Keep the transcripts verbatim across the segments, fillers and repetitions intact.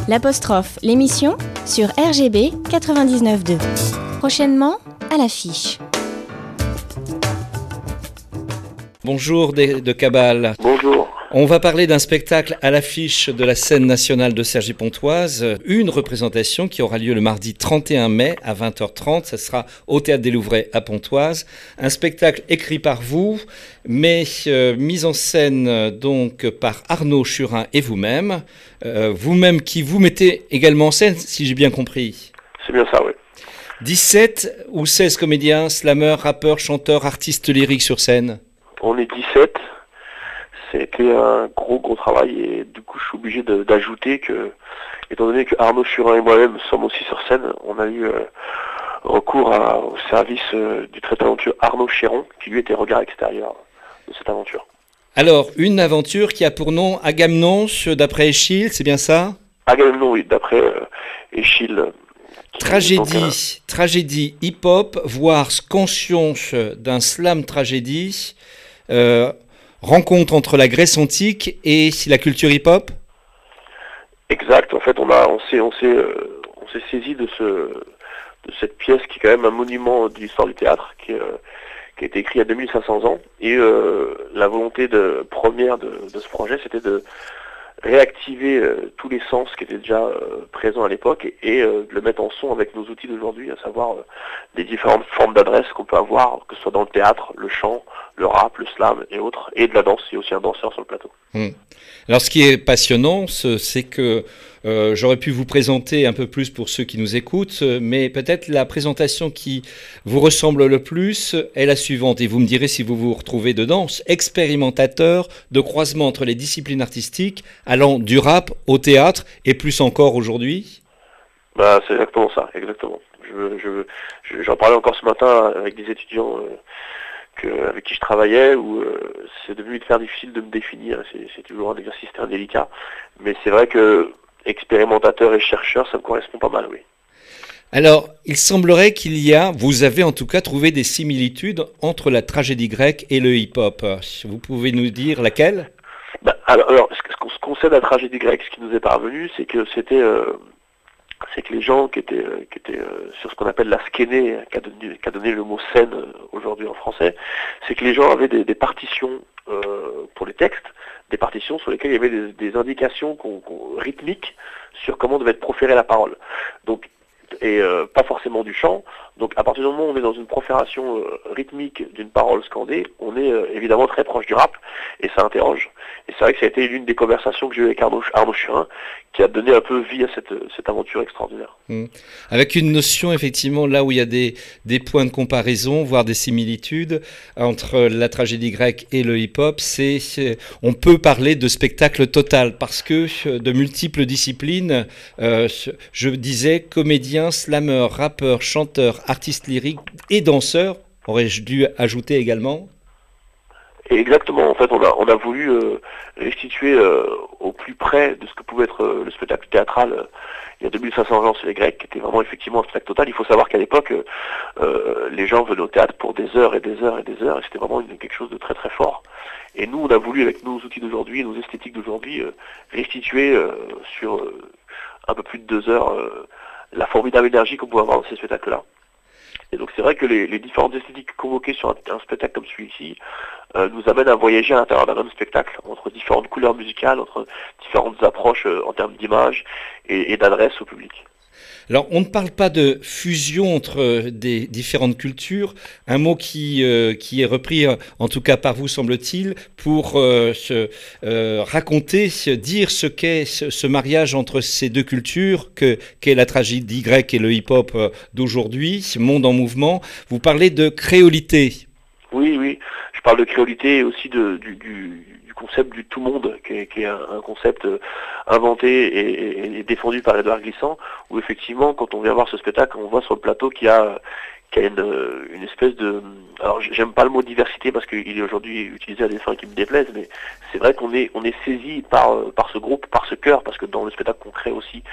L'apostrophe, l'émission sur R G B quatre-vingt-dix-neuf point deux. Prochainement, à l'affiche. Bonjour de, de Cabal. Bonjour. On va parler d'un spectacle à l'affiche de la scène nationale de Cergy-Pontoise, une représentation qui aura lieu le mardi trente et un mai à vingt heures trente, ça sera au Théâtre des Louvrais à Pontoise. Un spectacle écrit par vous, mais euh, mis en scène euh, donc par Arnaud Churin et vous-même, euh, vous-même qui vous mettez également en scène, si j'ai bien compris. C'est bien ça, oui. dix-sept ou seize comédiens, slameurs, rappeurs, chanteurs, artistes lyriques sur scène? On est dix-sept. C'était un gros gros travail et du coup je suis obligé de, d'ajouter que, étant donné que Arnaud Churin et moi-même sommes aussi sur scène, on a eu euh, recours à, au service euh, du très talentueux Arnaud Chéron, qui lui était regard extérieur de cette aventure. Alors, une aventure qui a pour nom Agamemnon, d'après Échille, c'est bien ça? Agamemnon, oui, d'après euh, Échille. Euh, Tragédie, donc, euh, tragédie hip-hop, voire conscience d'un slam tragédie. Euh, rencontre entre la Grèce antique et la culture hip-hop? Exact. En fait, on a, on s'est, on s'est, euh, on s'est saisi de ce, de cette pièce qui est quand même un monument de l'histoire du théâtre, qui, euh, qui a été écrit il y a deux mille cinq cents ans. Et euh, la volonté de, première de, de ce projet, c'était de réactiver euh, tous les sens qui étaient déjà euh, présents à l'époque et, et euh, de le mettre en son avec nos outils d'aujourd'hui, à savoir euh, les différentes formes d'adresse qu'on peut avoir, que ce soit dans le théâtre, le chant, le rap, le slam et autres, et de la danse. Il y a aussi un danseur sur le plateau. Mmh. Alors ce qui est passionnant, c'est que euh, j'aurais pu vous présenter un peu plus pour ceux qui nous écoutent, mais peut-être la présentation qui vous ressemble le plus est la suivante, et vous me direz si vous vous retrouvez dedans. Expérimentateur de croisement entre les disciplines artistiques, allant du rap au théâtre, et plus encore aujourd'hui. Bah, c'est exactement ça, exactement. Je, je, je, j'en parlais encore ce matin avec des étudiants euh, que, avec qui je travaillais, où euh, c'est devenu faire difficile de me définir, c'est, c'est toujours un exercice très délicat, mais c'est vrai que expérimentateur et chercheur, ça me correspond pas mal, oui. Alors, il semblerait qu'il y a, vous avez en tout cas trouvé des similitudes entre la tragédie grecque et le hip-hop. Vous pouvez nous dire laquelle? Bah, alors, alors, ce qu'on se concède à la tragédie grecque, ce qui nous est parvenu, c'est que c'était... Euh, c'est que les gens qui étaient, euh, qui étaient euh, sur ce qu'on appelle la skéné, qui a donné, qui a donné le mot scène euh, aujourd'hui en français, c'est que les gens avaient des, des partitions euh, pour les textes, des partitions sur lesquelles il y avait des, des indications qu'on, qu'on, rythmiques sur comment devait être proférée la parole. Donc, et euh, pas forcément du chant. Donc à partir du moment où on est dans une profération euh, rythmique d'une parole scandée, on est euh, évidemment très proche du rap, et ça interroge. Et c'est vrai que ça a été l'une des conversations que j'ai eues avec Arnaud, Arnaud Churin, qui a donné un peu vie à cette, cette aventure extraordinaire. Mmh. Avec une notion, effectivement, là où il y a des, des points de comparaison, voire des similitudes entre la tragédie grecque et le hip-hop, c'est, c'est on peut parler de spectacle total, parce que de multiples disciplines, euh, je disais comédien, slameur, rappeur, chanteur, artiste lyrique et danseur, aurais-je dû ajouter également? Exactement, en fait on a, on a voulu euh, restituer euh, au plus près de ce que pouvait être euh, le spectacle théâtral euh, il y a deux mille cinq cents ans chez les Grecs, qui était vraiment effectivement un spectacle total. Il faut savoir qu'à l'époque, euh, les gens venaient au théâtre pour des heures et des heures et des heures, et c'était vraiment une, quelque chose de très très fort. Et nous on a voulu, avec nos outils d'aujourd'hui et nos esthétiques d'aujourd'hui, euh, restituer euh, sur euh, un peu plus de deux heures euh, la formidable énergie qu'on pouvait avoir dans ces spectacles-là. Et donc c'est vrai que les, les différentes esthétiques convoquées sur un, un spectacle comme celui-ci euh, nous amènent à voyager à l'intérieur d'un même spectacle, entre différentes couleurs musicales, entre différentes approches euh, en termes d'image et, et d'adresse au public. Alors, on ne parle pas de fusion entre des différentes cultures, un mot qui, euh, qui est repris, en tout cas par vous, semble-t-il, pour euh, se, euh, raconter, dire ce qu'est ce, ce mariage entre ces deux cultures, que, qu'est la tragédie grecque et le hip-hop d'aujourd'hui, ce monde en mouvement. Vous parlez de créolité. Oui, oui, je parle de créolité et aussi de, du... du... concept du tout monde, qui est, qui est un, un concept euh, inventé et, et, et défendu par Édouard Glissant, où effectivement, quand on vient voir ce spectacle, on voit sur le plateau qu'il y a, qu'il y a une, une espèce de... Alors, j'aime pas le mot diversité parce qu'il est aujourd'hui utilisé à des fins qui me déplaisent, mais c'est vrai qu'on est, on est saisi par, par ce groupe, par ce chœur, parce que dans le spectacle qu'on crée aussi,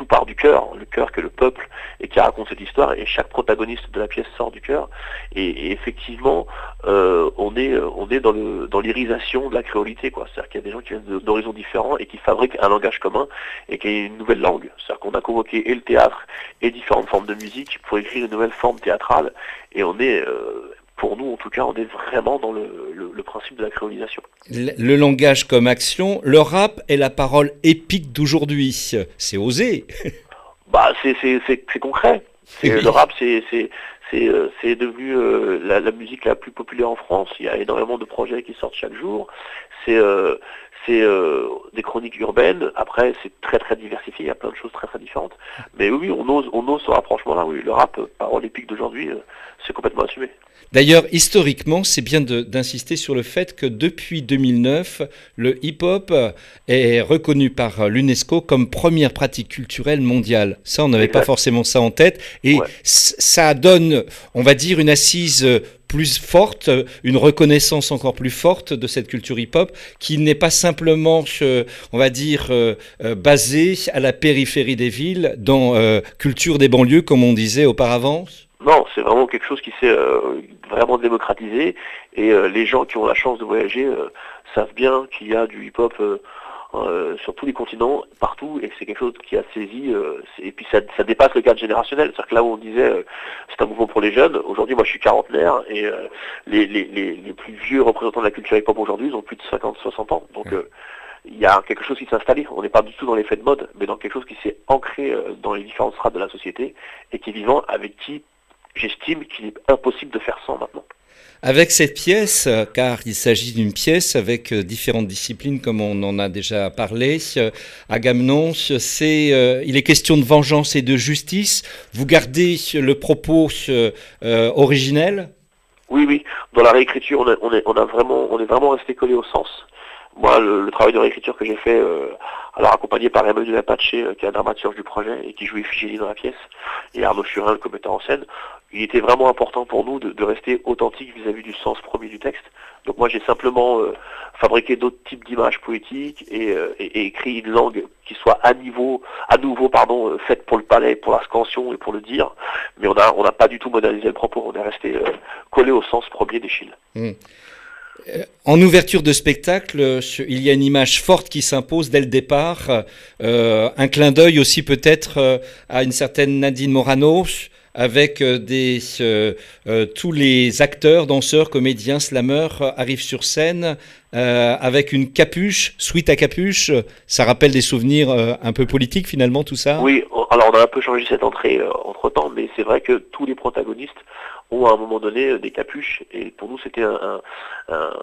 tout part du cœur, le cœur que le peuple et qui raconte cette histoire, et chaque protagoniste de la pièce sort du cœur. Et, et effectivement, euh, on est on est dans le dans l'irisation de la créolité, quoi. C'est-à-dire qu'il y a des gens qui viennent d'horizons différents et qui fabriquent un langage commun et qui est une nouvelle langue. C'est-à-dire qu'on a convoqué et le théâtre et différentes formes de musique pour écrire une nouvelle forme théâtrale. Et on est euh, pour nous, en tout cas, on est vraiment dans le, le, le principe de la créolisation. Le, le langage comme action, le rap est la parole épique d'aujourd'hui. C'est osé. Bah, c'est, c'est, c'est, c'est concret. C'est, oui. Le rap, c'est, c'est, c'est, euh, c'est devenu euh, la, la musique la plus populaire en France. Il y a énormément de projets qui sortent chaque jour. C'est, euh, c'est euh, des chroniques urbaines. Après, c'est très très diversifié. Il y a plein de choses très très différentes. Mais oui, on ose, on ose ce rapprochement-là. Oui, le rap, parole épique d'aujourd'hui, euh, c'est complètement assumé. D'ailleurs, historiquement, c'est bien de, d'insister sur le fait que depuis deux mille neuf, le hip-hop est reconnu par l'UNESCO comme première pratique culturelle mondiale. Ça, on n'avait pas forcément ça en tête. Et ouais. Ça donne, on va dire, une assise plus forte, une reconnaissance encore plus forte de cette culture hip-hop qui n'est pas simplement, on va dire, euh, basée à la périphérie des villes, dans euh, culture des banlieues, comme on disait auparavant. Non, c'est vraiment quelque chose qui s'est euh, vraiment démocratisé, et euh, les gens qui ont la chance de voyager euh, savent bien qu'il y a du hip-hop euh, euh, sur tous les continents, partout, et que c'est quelque chose qui a saisi, euh, et puis ça, ça dépasse le cadre générationnel. C'est-à-dire que là où on disait euh, c'est un mouvement pour les jeunes, aujourd'hui moi je suis quarantenaire, et euh, les, les, les, les plus vieux représentants de la culture hip-hop aujourd'hui, ils ont plus de cinquante soixante ans, donc euh, il y a quelque chose qui s'est installé. On n'est pas du tout dans l'effet de mode, mais dans quelque chose qui s'est ancré euh, dans les différentes strates de la société, et qui est vivant, avec qui j'estime qu'il est impossible de faire sans maintenant. Avec cette pièce, car il s'agit d'une pièce avec différentes disciplines, comme on en a déjà parlé, Agamemnon, c'est, euh, il est question de vengeance et de justice. Vous gardez le propos euh, originel ? Oui, oui. Dans la réécriture, on, a, on, est, on, a vraiment, on est vraiment resté collé au sens. Moi, le, le travail de réécriture que j'ai fait, euh, alors accompagné par Emmanuel Apache, euh, qui est un dramaturge du projet et qui joue Iphigénie dans la pièce, et Arnaud Furin, le commetteur en scène, il était vraiment important pour nous de, de rester authentique vis-à-vis du sens premier du texte. Donc moi, j'ai simplement euh, fabriqué d'autres types d'images poétiques et, euh, et, et écrit une langue qui soit à niveau, à nouveau, pardon, euh, faite pour le palais, pour la scansion et pour le dire. Mais on a, on n'a pas du tout modernisé le propos. On est resté euh, collé au sens premier d'Eschyle. Mmh. En ouverture de spectacle, il y a une image forte qui s'impose dès le départ, euh, un clin d'œil aussi peut-être euh, à une certaine Nadine Morano, avec euh, des, euh, euh, tous les acteurs, danseurs, comédiens, slameurs euh, arrivent sur scène euh, avec une capuche, sweat à capuche. Ça rappelle des souvenirs euh, un peu politiques finalement, tout ça ? Oui, alors on a un peu changé cette entrée euh, entre-temps, mais c'est vrai que tous les protagonistes ont à un moment donné des capuches, et pour nous c'était un, un, un,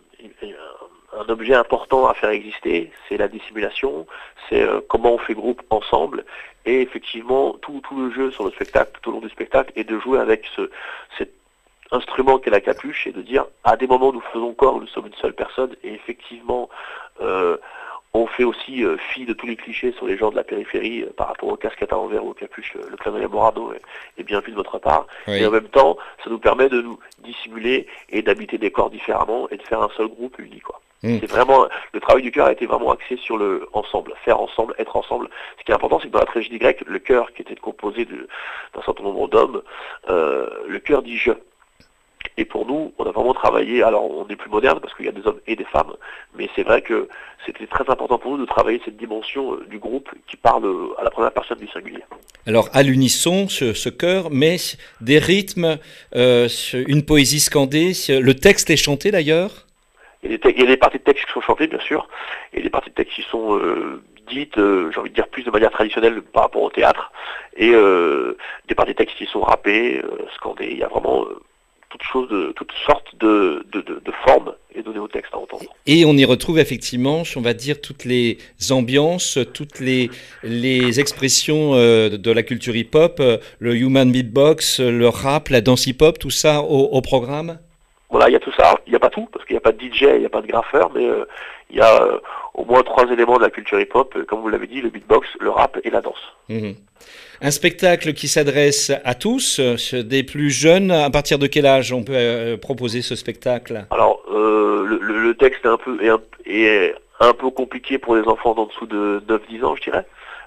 un objet important à faire exister. C'est la dissimulation, c'est euh, comment on fait groupe ensemble, et effectivement tout, tout le jeu sur le spectacle, tout au long du spectacle, est de jouer avec ce, cet instrument qu'est la capuche, et de dire à des moments nous faisons corps, nous sommes une seule personne, et effectivement euh, on fait aussi euh, fi de tous les clichés sur les gens de la périphérie euh, par rapport aux casquettes à envers ou aux capuches. Le clin d'œil à Morado est, est bien vu de votre part. Oui. Et en même temps, ça nous permet de nous dissimuler et d'habiter des corps différemment et de faire un seul groupe uni, quoi. Mmh. C'est vraiment, le travail du cœur a été vraiment axé sur le ensemble, faire ensemble, être ensemble. Ce qui est important, c'est que dans la tragédie grecque, le cœur qui était composé de, d'un certain nombre d'hommes, euh, le cœur dit je. Et pour nous, on a vraiment travaillé, alors on est plus moderne parce qu'il y a des hommes et des femmes, mais c'est vrai que c'était très important pour nous de travailler cette dimension du groupe qui parle à la première personne du singulier. Alors à l'unisson, ce, ce chœur, mais des rythmes, euh, une poésie scandée, le texte est chanté d'ailleurs ? Il y, a des te- il y a des parties de texte qui sont chantées, bien sûr, et des parties de texte qui sont euh, dites, euh, j'ai envie de dire, plus de manière traditionnelle par rapport au théâtre, et euh, des parties de texte qui sont rappées, euh, scandées. Il y a vraiment euh, toutes, choses de, toutes sortes de, de, de, de formes et données au texte à entendre. Et on y retrouve effectivement, on va dire, toutes les ambiances, toutes les, les expressions euh, de la culture hip-hop, euh, le human beatbox, le rap, la danse hip-hop, tout ça au, au programme ? Voilà, il y a tout ça. Il n'y a pas tout, parce qu'il n'y a pas de D J, il n'y a pas de graffeur, mais euh, il y a euh, au moins trois éléments de la culture hip-hop, comme vous l'avez dit, le beatbox, le rap et la danse. Mmh. Un spectacle qui s'adresse à tous, des plus jeunes. À partir de quel âge on peut euh, proposer ce spectacle ? Alors, euh, le, le, le texte est un peu, est un, est un peu compliqué pour les enfants d'en dessous de neuf dix ans, je dirais.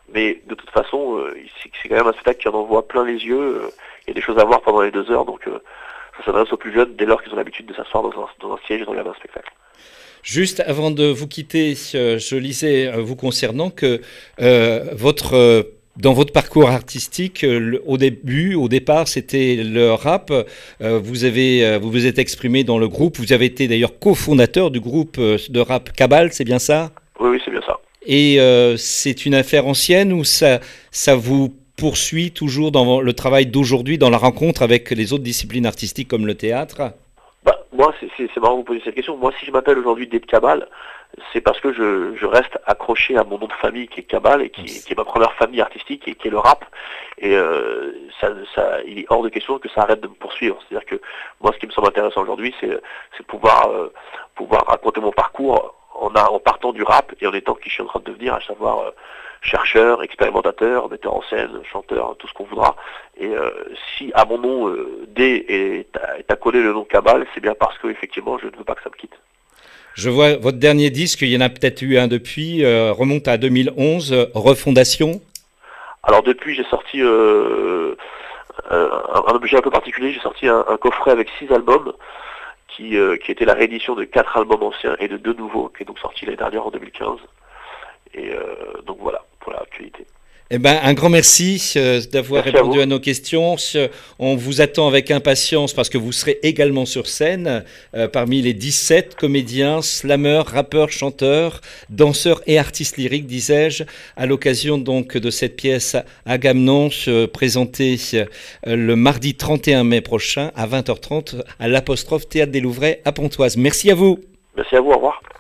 Mais de toute façon, euh, c'est, c'est quand même un spectacle qui en envoie plein les yeux. Euh, il y a des choses à voir pendant les deux heures, donc euh, ça s'adresse aux plus jeunes dès lors qu'ils ont l'habitude de s'asseoir dans un, dans un siège et de regarder un spectacle. Juste avant de vous quitter, je lisais vous concernant que euh, votre, euh, dans votre parcours artistique, le, au début, au départ, c'était le rap. Euh, vous avez, vous vous êtes exprimé dans le groupe. Vous avez été d'ailleurs cofondateur du groupe de rap Cabal, c'est bien ça? Oui, oui, c'est bien ça. Et euh, c'est une affaire ancienne ou ça, ça vous poursuit toujours dans le travail d'aujourd'hui, dans la rencontre avec les autres disciplines artistiques comme le théâtre? Bah, moi, c'est, c'est, c'est marrant de vous poser cette question. Moi, si je m'appelle aujourd'hui Dave Cabal, c'est parce que je, je reste accroché à mon nom de famille qui est Cabal et qui, qui est ma première famille artistique et qui est le rap. Et euh, ça, ça, il est hors de question que ça arrête de me poursuivre. C'est-à-dire que moi, ce qui me semble intéressant aujourd'hui, c'est, c'est pouvoir, euh, pouvoir raconter mon parcours en, a, en partant du rap et en étant qui je suis en train de devenir, à savoir euh, chercheur, expérimentateur, metteur en scène, chanteur, tout ce qu'on voudra. Et euh, si à mon nom euh, D est, est accolé le nom Cabal, c'est bien parce que effectivement, je ne veux pas que ça me quitte. Je vois votre dernier disque, il y en a peut-être eu un depuis, euh, remonte à deux mille onze, euh, Refondation. Alors depuis, j'ai sorti euh, un, un objet un peu particulier, j'ai sorti un, un coffret avec six albums, qui, euh, qui était la réédition de quatre albums anciens et de deux nouveaux, qui est donc sorti l'année dernière en deux mille quinze. Et euh, donc voilà, pour l'actualité. Eh ben, un grand merci euh, d'avoir merci répondu à, à nos questions. On vous attend avec impatience parce que vous serez également sur scène euh, parmi les dix-sept comédiens, slameurs, rappeurs, chanteurs, danseurs et artistes lyriques, disais-je, à l'occasion donc de cette pièce Agamemnon euh, présentée euh, le mardi trente et un mai prochain à vingt heures trente à l'Apostrophe Théâtre des Louvrais à Pontoise. Merci à vous. Merci à vous, au revoir.